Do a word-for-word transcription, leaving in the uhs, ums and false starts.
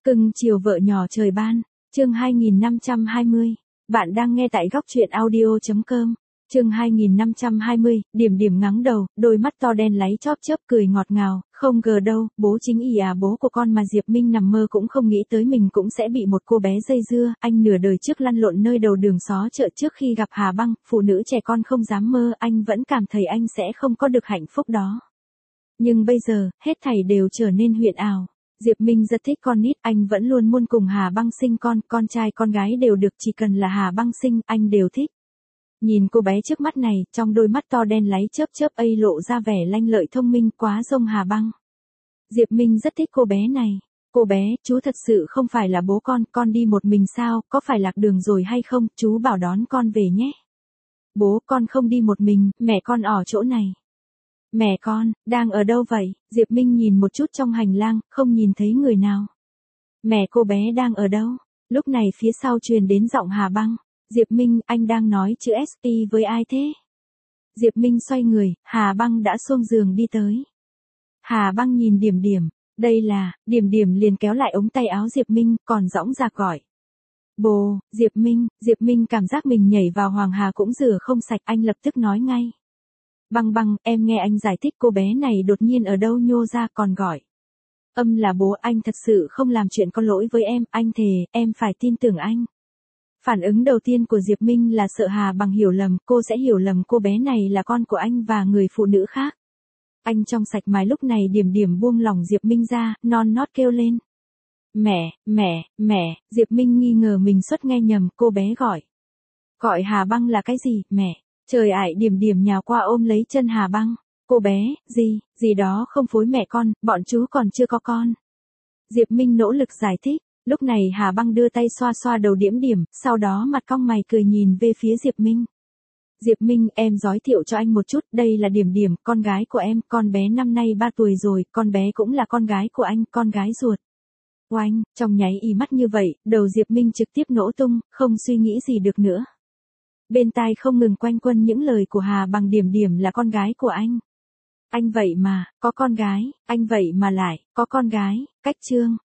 Cưng chiều vợ nhỏ trời ban, chương hai nghìn năm trăm hai mươi. Bạn đang nghe tại góc truyện audio chấm com. Chương hai nghìn năm trăm hai mươi, Điểm Điểm ngắng đầu, đôi mắt to đen láy chóp chớp cười ngọt ngào, không ngờ đâu, bố chính ì à bố của con mà Diệp Minh nằm mơ cũng không nghĩ tới mình cũng sẽ bị một cô bé dây dưa, anh nửa đời trước lăn lộn nơi đầu đường xó chợ trước khi gặp Hà Băng, phụ nữ trẻ con không dám mơ, anh vẫn cảm thấy anh sẽ không có được hạnh phúc đó. Nhưng bây giờ, hết thảy đều trở nên huyền ảo. Diệp Minh rất thích con nít, anh vẫn luôn muốn cùng Hà Băng sinh con, con trai con gái đều được, chỉ cần là Hà Băng sinh, anh đều thích. Nhìn cô bé trước mắt này, trong đôi mắt to đen láy chớp chớp ấy lộ ra vẻ lanh lợi thông minh quá giống Hà Băng. Diệp Minh rất thích cô bé này. Cô bé, chú thật sự không phải là bố con, con đi một mình sao, có phải lạc đường rồi hay không, chú bảo đón con về nhé. Bố, con không đi một mình, mẹ con ở chỗ này. Mẹ con, đang ở đâu vậy? Diệp Minh nhìn một chút trong hành lang, không nhìn thấy người nào. Mẹ cô bé đang ở đâu? Lúc này phía sau truyền đến giọng Hà Băng. Diệp Minh, anh đang nói chữ ét pê với ai thế? Diệp Minh xoay người, Hà Băng đã xôm giường đi tới. Hà Băng nhìn Điểm Điểm, đây là, Điểm Điểm liền kéo lại ống tay áo Diệp Minh, còn dõng dạc gọi. Bồ, Diệp Minh, Diệp Minh cảm giác mình nhảy vào Hoàng Hà cũng rửa không sạch, anh lập tức nói ngay. Băng Băng, em nghe anh giải thích cô bé này đột nhiên ở đâu nhô ra còn gọi. Âm là bố, anh thật sự không làm chuyện có lỗi với em, anh thề, em phải tin tưởng anh. Phản ứng đầu tiên của Diệp Minh là sợ Hà Băng hiểu lầm, cô sẽ hiểu lầm cô bé này là con của anh và người phụ nữ khác. Anh trong sạch mái lúc này Điểm Điểm buông lỏng Diệp Minh ra, non nót kêu lên. Mẹ, mẹ, mẹ, Diệp Minh nghi ngờ mình xuất nghe nhầm, cô bé gọi. Gọi Hà Băng là cái gì, mẹ? Trời ải, Điểm Điểm nhào qua ôm lấy chân Hà Băng. Cô bé, gì, gì đó không phối mẹ con, bọn chú còn chưa có con. Diệp Minh nỗ lực giải thích. Lúc này Hà Băng đưa tay xoa xoa đầu Điểm Điểm, sau đó mặt cong mày cười nhìn về phía Diệp Minh. Diệp Minh, em giới thiệu cho anh một chút, đây là Điểm Điểm, con gái của em, con bé năm nay ba tuổi rồi, con bé cũng là con gái của anh, con gái ruột. Oanh, trong nháy y mắt như vậy, đầu Diệp Minh trực tiếp nổ tung, không suy nghĩ gì được nữa. Bên tai không ngừng quanh quẩn những lời của Hà Băng, Điểm Điểm là con gái của anh. Anh vậy mà, có con gái, anh vậy mà lại, có con gái, cách trương.